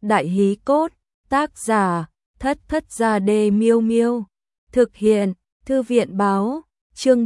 Đại hí cốt, tác giả, Thất Thất Gia Đê Miêu Miêu. Thực hiện, Thư viện báo, chương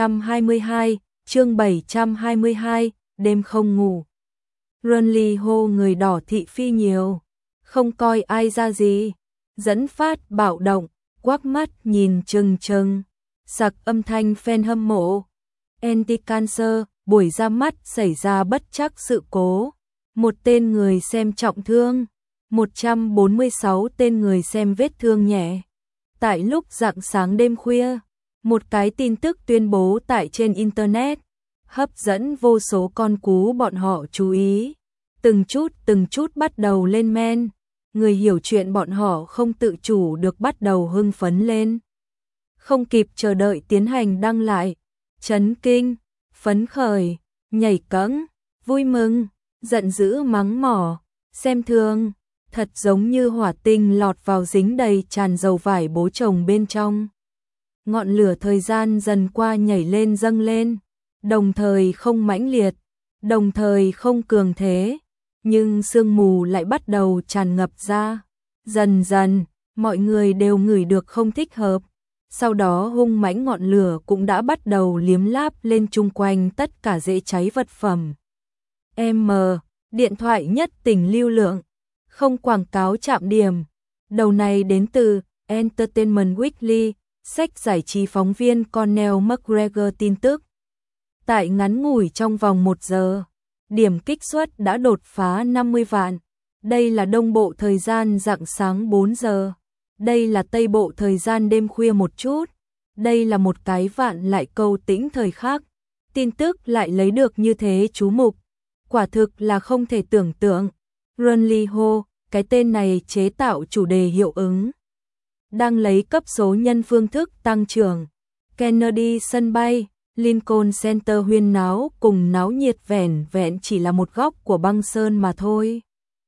722, đêm không ngủ. Runly hô người đỏ thị phi nhiều, không coi ai ra gì. Dẫn phát bạo động, quắc mắt nhìn chừng chừng, sặc âm thanh fan hâm mộ. Anti-cancer, buổi ra mắt xảy ra bất trắc sự cố. Một tên người xem trọng thương, 146 tên người xem vết thương nhẹ. Tại lúc rạng sáng đêm khuya, một cái tin tức tuyên bố tại trên Internet, hấp dẫn vô số con cú bọn họ chú ý. Từng chút bắt đầu lên men, người hiểu chuyện bọn họ không tự chủ được bắt đầu hưng phấn lên. Không kịp chờ đợi tiến hành đăng lại, chấn kinh, phấn khởi, nhảy cẫng, vui mừng, giận dữ mắng mỏ, xem thường, thật giống như hỏa tinh lọt vào dính đầy tràn dầu vải bố chồng bên trong. Ngọn lửa thời gian dần qua nhảy lên dâng lên, đồng thời không mãnh liệt, đồng thời không cường thế, nhưng sương mù lại bắt đầu tràn ngập ra. Dần dần, mọi người đều ngửi được không thích hợp. Sau đó hung mãnh ngọn lửa cũng đã bắt đầu liếm láp lên chung quanh tất cả dễ cháy vật phẩm. Điện thoại nhất tỉnh lưu lượng, không quảng cáo chạm điểm. Đầu này đến từ Entertainment Weekly, sách giải trí phóng viên Conor McGregor tin tức. Tại ngắn ngủi trong vòng 1 giờ, điểm kích suất đã đột phá 50 vạn. Đây là đông bộ thời gian rạng sáng 4 giờ. Đây là tây bộ thời gian đêm khuya một chút. Đây là một cái vạn lại câu tĩnh thời khác. Tin tức lại lấy được như thế chú mục. Quả thực là không thể tưởng tượng. Runly Ho, cái tên này chế tạo chủ đề hiệu ứng. Đang lấy cấp số nhân phương thức tăng trưởng. Kennedy sân bay, Lincoln Center huyên náo cùng náo nhiệt vẻn vẹn chỉ là một góc của băng sơn mà thôi.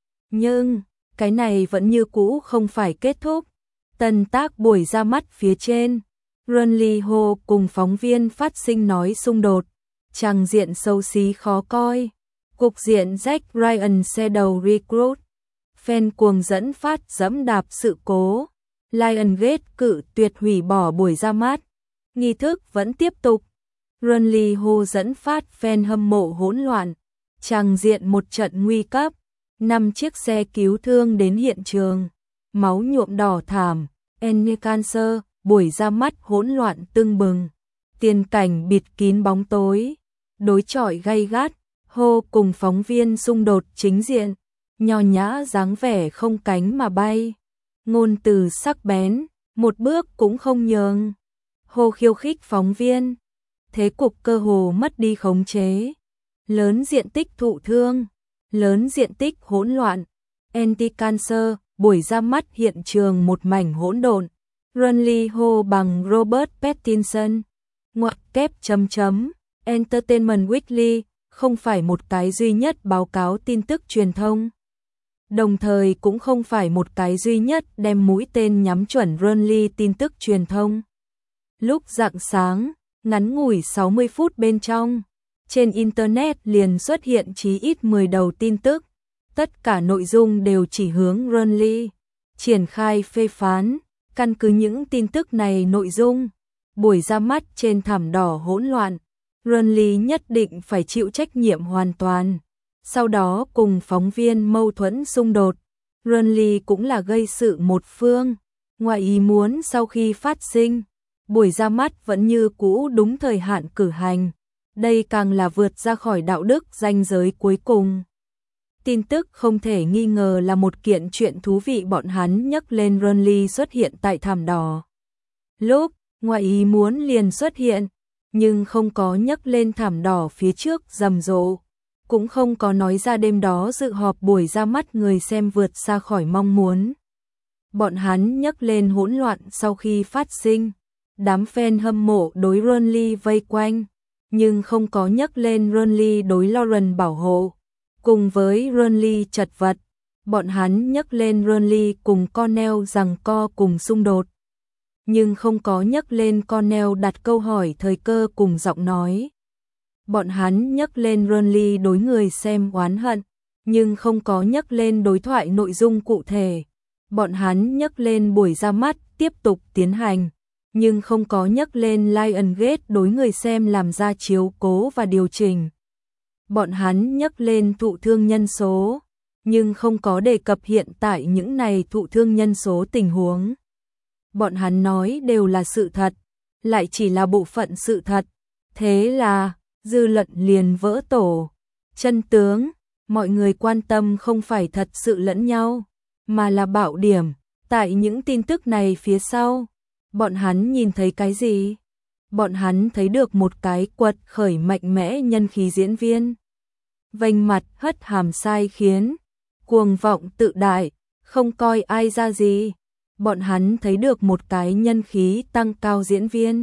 Nhưng, cái này vẫn như cũ không phải kết thúc. Tân tác buổi ra mắt phía trên, Runly Ho cùng phóng viên phát sinh nói xung đột, tràng diện xấu xí khó coi, cục diện Jack Ryan xe đầu recruit, fan cuồng dẫn phát dẫm đạp sự cố, Lionsgate cự tuyệt hủy bỏ buổi ra mắt, nghi thức vẫn tiếp tục, Runly Ho dẫn phát fan hâm mộ hỗn loạn, tràng diện một trận nguy cấp, 5 chiếc xe cứu thương đến hiện trường, máu nhuộm đỏ thảm. Anti-cancer, buổi ra mắt hỗn loạn tưng bừng, tiền cảnh bịt kín bóng tối, đối chọi gay gắt, Ho cùng phóng viên xung đột chính diện, nho nhã dáng vẻ không cánh mà bay, ngôn từ sắc bén, một bước cũng không nhường. Ho khiêu khích phóng viên, thế cục cơ hồ mất đi khống chế, lớn diện tích thụ thương, lớn diện tích hỗn loạn, Anti-cancer. Buổi ra mắt hiện trường một mảnh hỗn độn. Runly Ho bằng Robert Pattinson. Ngoặc kép chấm chấm. Entertainment Weekly không phải một cái duy nhất báo cáo tin tức truyền thông. Đồng thời cũng không phải một cái duy nhất đem mũi tên nhắm chuẩn Runly tin tức truyền thông. Lúc rạng sáng, ngắn ngủi 60 phút bên trong, trên Internet liền xuất hiện chí ít 10 đầu tin tức. Tất cả nội dung đều chỉ hướng Runly, triển khai phê phán, căn cứ những tin tức này nội dung, buổi ra mắt trên thảm đỏ hỗn loạn, Runly nhất định phải chịu trách nhiệm hoàn toàn. Sau đó cùng phóng viên mâu thuẫn xung đột, Runly cũng là gây sự một phương, ngoài ý muốn sau khi phát sinh, buổi ra mắt vẫn như cũ đúng thời hạn cử hành, đây càng là vượt ra khỏi đạo đức ranh giới cuối cùng. Tin tức không thể nghi ngờ là một kiện chuyện thú vị bọn hắn nhắc lên Runly xuất hiện tại thảm đỏ. Lúc, ngoại ý muốn liền xuất hiện, nhưng không có nhắc lên thảm đỏ phía trước rầm rộ, cũng không có nói ra đêm đó dự họp buổi ra mắt người xem vượt xa khỏi mong muốn. Bọn hắn nhắc lên hỗn loạn sau khi phát sinh, đám fan hâm mộ đối Runly vây quanh, nhưng không có nhắc lên Runly đối Lauren bảo hộ. Cùng với Runly chật vật, bọn hắn nhắc lên Runly cùng Conor rằng co cùng xung đột. Nhưng không có nhắc lên Conor đặt câu hỏi thời cơ cùng giọng nói. Bọn hắn nhắc lên Runly đối người xem oán hận, nhưng không có nhắc lên đối thoại nội dung cụ thể. Bọn hắn nhắc lên buổi ra mắt tiếp tục tiến hành, nhưng không có nhắc lên Lionsgate đối người xem làm ra chiếu cố và điều chỉnh. Bọn hắn nhắc lên thụ thương nhân số, nhưng không có đề cập hiện tại những này thụ thương nhân số tình huống. Bọn hắn nói đều là sự thật, lại chỉ là bộ phận sự thật. Thế là, dư luận liền vỡ tổ. Chân tướng, mọi người quan tâm không phải thật sự lẫn nhau, mà là bạo điểm. Tại những tin tức này phía sau, bọn hắn nhìn thấy cái gì? Bọn hắn thấy được một cái quật khởi mạnh mẽ nhân khí diễn viên. Vênh mặt hất hàm sai khiến, cuồng vọng tự đại, không coi ai ra gì. Bọn hắn thấy được một cái nhân khí tăng cao diễn viên.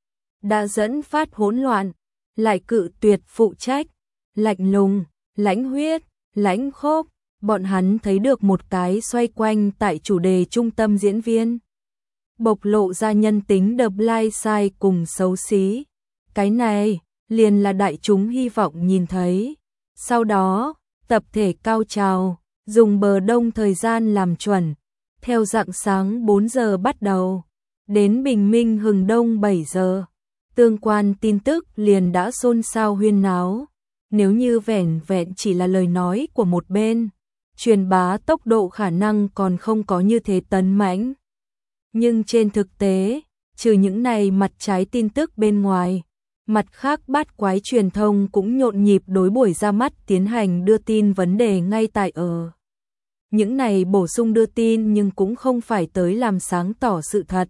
Đã dẫn phát hỗn loạn, lại cự tuyệt phụ trách, lạnh lùng, lãnh huyết, lãnh khốc. Bọn hắn thấy được một cái xoay quanh tại chủ đề trung tâm diễn viên. Bộc lộ ra nhân tính The Blind Side cùng xấu xí. Cái này, liền là đại chúng hy vọng nhìn thấy. Sau đó, tập thể cao trào, dùng bờ đông thời gian làm chuẩn. Theo rạng sáng 4 giờ bắt đầu, đến bình minh hừng đông 7 giờ. Tương quan tin tức liền đã xôn xao huyên náo. Nếu như vẻn vẹn chỉ là lời nói của một bên, truyền bá tốc độ khả năng còn không có như thế tấn mãnh. Nhưng trên thực tế, trừ những này mặt trái tin tức bên ngoài, mặt khác bát quái truyền thông cũng nhộn nhịp đối buổi ra mắt tiến hành đưa tin vấn đề ngay tại ở. Những này bổ sung đưa tin nhưng cũng không phải tới làm sáng tỏ sự thật,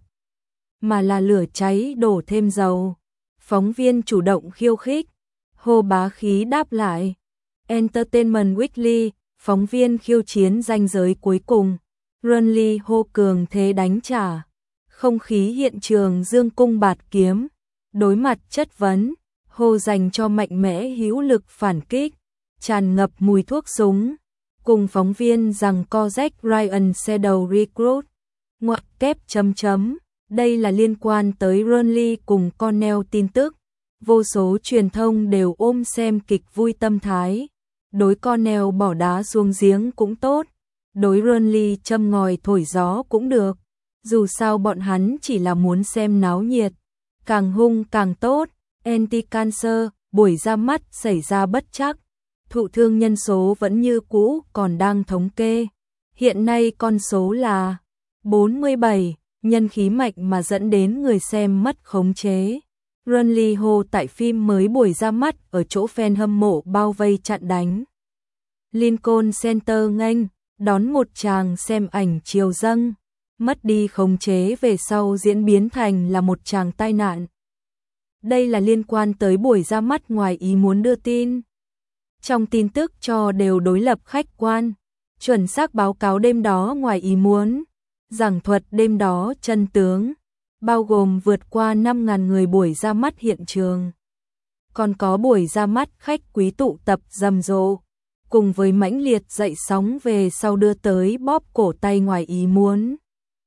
mà là lửa cháy đổ thêm dầu. Phóng viên chủ động khiêu khích, Hồ Bá Khí đáp lại. Entertainment Weekly, phóng viên khiêu chiến ranh giới cuối cùng. Runley hô cường thế đánh trả. Không khí hiện trường dương cung bạt kiếm. Đối mặt chất vấn, Hồ dành cho mạnh mẽ hữu lực phản kích, tràn ngập mùi thuốc súng. Cùng phóng viên rằng co Jack Ryan Shadow Recruit. Ngoặc kép chấm chấm. Đây là liên quan tới Runley cùng Connell tin tức. Vô số truyền thông đều ôm xem kịch vui tâm thái. Đối Connell bỏ đá xuống giếng cũng tốt, đối Runley châm ngòi thổi gió cũng được. Dù sao bọn hắn chỉ là muốn xem náo nhiệt, càng hung càng tốt. Anti-cancer, buổi ra mắt xảy ra bất trắc. Thụ thương nhân số vẫn như cũ còn đang thống kê. Hiện nay con số là 47, nhân khí mạnh mà dẫn đến người xem mất khống chế. Runley hô tại phim mới buổi ra mắt ở chỗ fan hâm mộ bao vây chặn đánh. Lincoln Center nghênh đón một chàng xem ảnh chiều dâng, mất đi khống chế về sau diễn biến thành là một chàng tai nạn. Đây là liên quan tới buổi ra mắt ngoài ý muốn đưa tin. Trong tin tức cho đều đối lập khách quan, chuẩn xác báo cáo đêm đó ngoài ý muốn, giảng thuật đêm đó chân tướng, bao gồm vượt qua 5.000 người buổi ra mắt hiện trường. Còn có buổi ra mắt khách quý tụ tập rầm rộ, cùng với mãnh liệt dậy sóng về sau đưa tới bóp cổ tay ngoài ý muốn.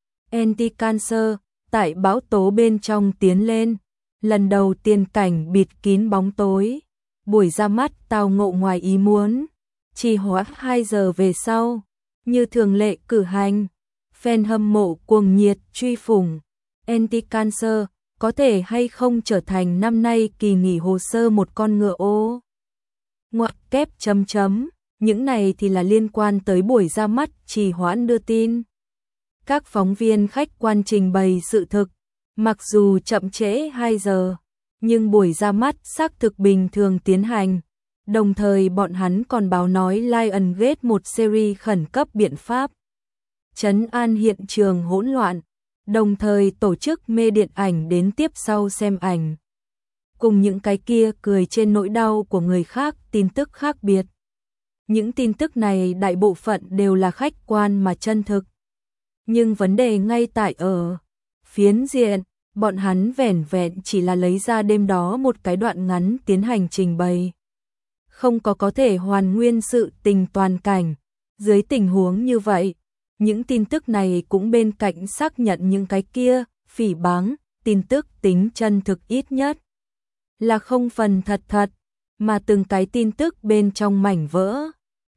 Anti-cancer, tại bão tố bên trong tiến lên, lần đầu tiên cảnh bịt kín bóng tối. Buổi ra mắt tao ngộ ngoài ý muốn, trì hoãn 2 giờ về sau, như thường lệ cử hành. Fan hâm mộ cuồng nhiệt truy phủng. Anti-cancer có thể hay không trở thành năm nay kỳ nghỉ hồ sơ một con ngựa ô. Ngoặc kép chấm chấm. Những này thì là liên quan tới buổi ra mắt trì hoãn đưa tin. Các phóng viên khách quan trình bày sự thực, mặc dù chậm trễ 2 giờ, nhưng buổi ra mắt xác thực bình thường tiến hành. Đồng thời bọn hắn còn báo nói Lionsgate một series khẩn cấp biện pháp trấn an hiện trường hỗn loạn, đồng thời tổ chức mê điện ảnh đến tiếp sau xem ảnh. Cùng những cái kia cười trên nỗi đau của người khác tin tức khác biệt. Những tin tức này đại bộ phận đều là khách quan mà chân thực. Nhưng vấn đề ngay tại ở phiến diện, bọn hắn vẻn vẹn chỉ là lấy ra đêm đó một cái đoạn ngắn tiến hành trình bày. Không có thể hoàn nguyên sự tình toàn cảnh. Dưới tình huống như vậy, những tin tức này cũng bên cạnh xác nhận những cái kia, phỉ báng, tin tức tính chân thực ít nhất là không phần thật, mà từng cái tin tức bên trong mảnh vỡ.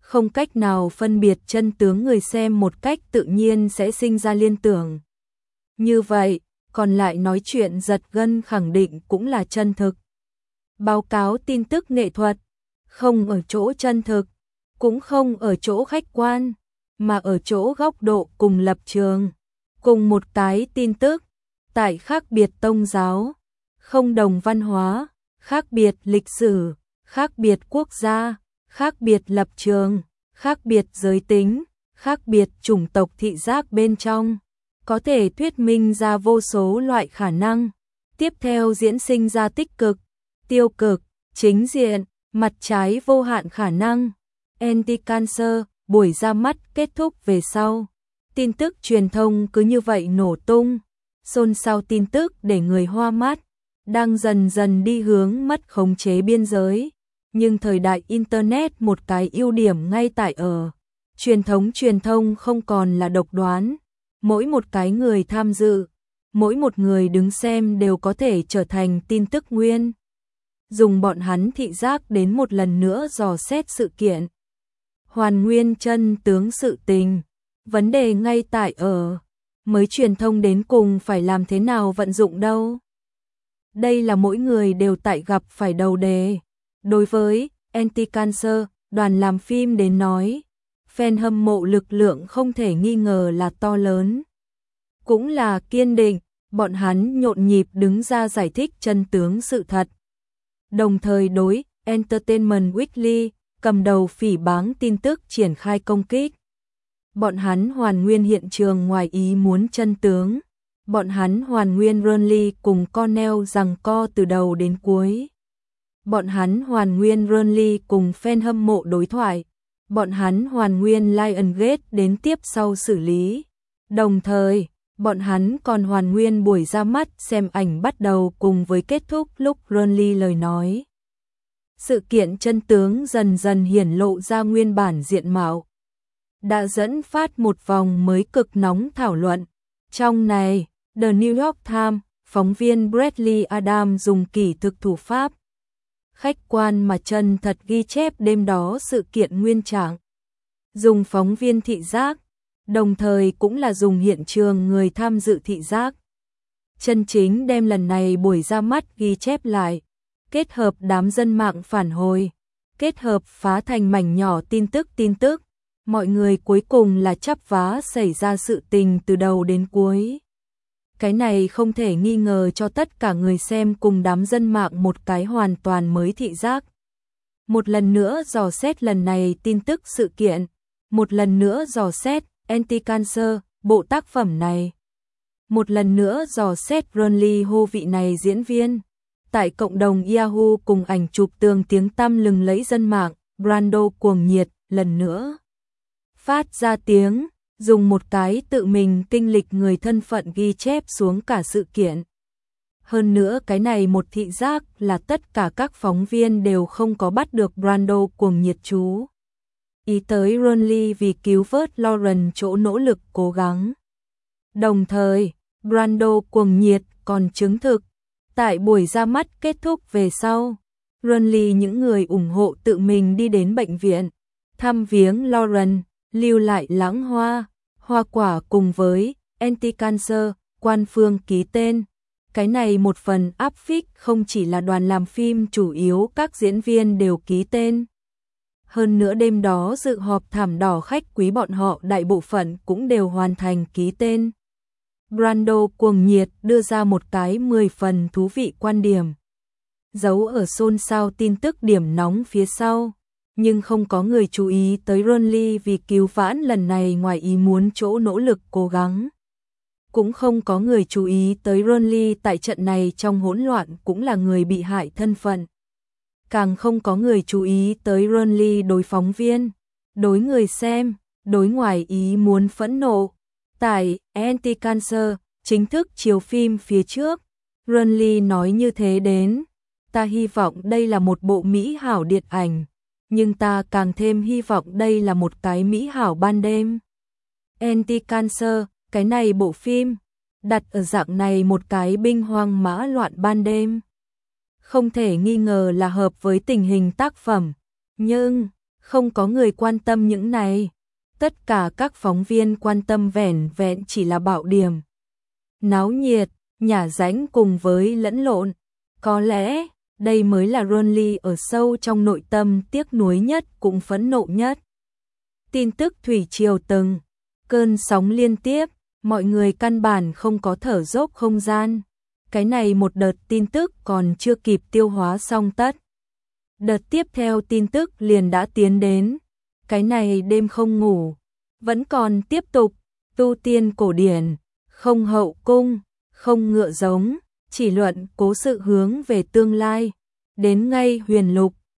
không cách nào phân biệt chân tướng, người xem một cách tự nhiên sẽ sinh ra liên tưởng. Như vậy, còn lại nói chuyện giật gân khẳng định cũng là chân thực. Báo cáo tin tức nghệ thuật, không ở chỗ chân thực, cũng không ở chỗ khách quan, mà ở chỗ góc độ cùng lập trường. Cùng một cái tin tức, tại khác biệt tôn giáo, không đồng văn hóa, khác biệt lịch sử, khác biệt quốc gia, khác biệt lập trường, khác biệt giới tính, khác biệt chủng tộc thị giác bên trong, có thể thuyết minh ra vô số loại khả năng, tiếp theo diễn sinh ra tích cực, tiêu cực, chính diện, mặt trái vô hạn khả năng. Anti-Cancer, buổi ra mắt kết thúc về sau. Tin tức truyền thông cứ như vậy nổ tung, xôn xao tin tức để người hoa mắt, đang dần dần đi hướng mất khống chế biên giới. Nhưng thời đại Internet một cái ưu điểm ngay tại ở, truyền thông không còn là độc đoán, mỗi một cái người tham dự, mỗi một người đứng xem đều có thể trở thành tin tức nguyên. Dùng bọn hắn thị giác đến một lần nữa dò xét sự kiện, hoàn nguyên chân tướng sự tình. Vấn đề ngay tại ở, mới truyền thông đến cùng phải làm thế nào vận dụng đâu. Đây là mỗi người đều tại gặp phải đầu đề. Đối với Anti-Cancer, đoàn làm phim đến nói, fan hâm mộ lực lượng không thể nghi ngờ là to lớn. Cũng là kiên định, bọn hắn nhộn nhịp đứng ra giải thích chân tướng sự thật. Đồng thời đối Entertainment Weekly, cầm đầu phỉ báng tin tức triển khai công kích. Bọn hắn hoàn nguyên hiện trường ngoài ý muốn chân tướng. Bọn hắn hoàn nguyên Burnley cùng Cornell giằng co từ đầu đến cuối. Bọn hắn hoàn nguyên Burnley cùng fan hâm mộ đối thoại. Bọn hắn hoàn nguyên Lionsgate đến tiếp sau xử lý. Đồng thời, bọn hắn còn hoàn nguyên buổi ra mắt xem ảnh bắt đầu cùng với kết thúc lúc Burnley lời nói. Sự kiện chân tướng dần dần hiển lộ ra nguyên bản diện mạo, đã dẫn phát một vòng mới cực nóng thảo luận. Trong này, The New York Times, phóng viên Bradley Adams dùng kỹ thực thủ pháp, khách quan mà chân thật ghi chép đêm đó sự kiện nguyên trạng. Dùng phóng viên thị giác, đồng thời cũng là dùng hiện trường người tham dự thị giác. Chân chính đem lần này buổi ra mắt ghi chép lại, kết hợp đám dân mạng phản hồi, kết hợp phá thành mảnh nhỏ tin tức, mọi người cuối cùng là chắp vá xảy ra sự tình từ đầu đến cuối. Cái này không thể nghi ngờ cho tất cả người xem cùng đám dân mạng một cái hoàn toàn mới thị giác. Một lần nữa dò xét lần này tin tức sự kiện, một lần nữa dò xét Anti-Cancer, bộ tác phẩm này. Một lần nữa dò xét Burnley Ho vị này diễn viên. Tại cộng đồng Yahoo cùng ảnh chụp tường tiếng tăm lừng lẫy dân mạng, Brando cuồng nhiệt, lần nữa phát ra tiếng, dùng một cái tự mình kinh lịch người thân phận ghi chép xuống cả sự kiện. Hơn nữa cái này một thị giác là tất cả các phóng viên đều không có bắt được Brando cuồng nhiệt chú ý tới Burnley vì cứu vớt Lauren chỗ nỗ lực cố gắng. Đồng thời, Brando cuồng nhiệt còn chứng thực, tại buổi ra mắt kết thúc về sau, Burnley những người ủng hộ tự mình đi đến bệnh viện, thăm viếng Lauren, lưu lại lãng hoa, hoa quả cùng với Anti-Cancer, quan phương ký tên. Cái này một phần áp phích không chỉ là đoàn làm phim chủ yếu, các diễn viên đều ký tên. Hơn nữa đêm đó dự họp thảm đỏ khách quý bọn họ đại bộ phận cũng đều hoàn thành ký tên. Brando cuồng nhiệt đưa ra một cái 10 phần thú vị quan điểm. Giấu ở xôn xao tin tức điểm nóng phía sau, nhưng không có người chú ý tới Burnley vì cứu vãn lần này ngoài ý muốn chỗ nỗ lực cố gắng. Cũng không có người chú ý tới Burnley tại trận này trong hỗn loạn cũng là người bị hại thân phận. Càng không có người chú ý tới Burnley đối phóng viên, đối người xem, đối ngoài ý muốn phẫn nộ. Tại Anti-Cancer, chính thức chiếu phim phía trước, Burnley nói như thế đến, ta hy vọng đây là một bộ mỹ hảo điện ảnh, nhưng ta càng thêm hy vọng đây là một cái mỹ hảo ban đêm. Anti-Cancer, cái này bộ phim, đặt ở dạng này một cái binh hoang mã loạn ban đêm. Không thể nghi ngờ là hợp với tình hình tác phẩm, nhưng Không có người quan tâm những này. Tất cả các phóng viên quan tâm vẻn vẹn chỉ là bạo điểm. Náo nhiệt, nhả rãnh cùng với lẫn lộn. Có lẽ, đây mới là Ronly ở sâu trong nội tâm tiếc nuối nhất cũng phẫn nộ nhất. Tin tức thủy triều từng cơn sóng liên tiếp, mọi người căn bản không có thở dốc không gian. Cái này một đợt tin tức còn chưa kịp tiêu hóa xong tất. Đợt tiếp theo tin tức liền đã tiến đến. Cái này đêm không ngủ, vẫn còn tiếp tục, tu tiên cổ điển, không hậu cung, không ngựa giống, chỉ luận cố sự hướng về tương lai. Đến ngay huyền lục,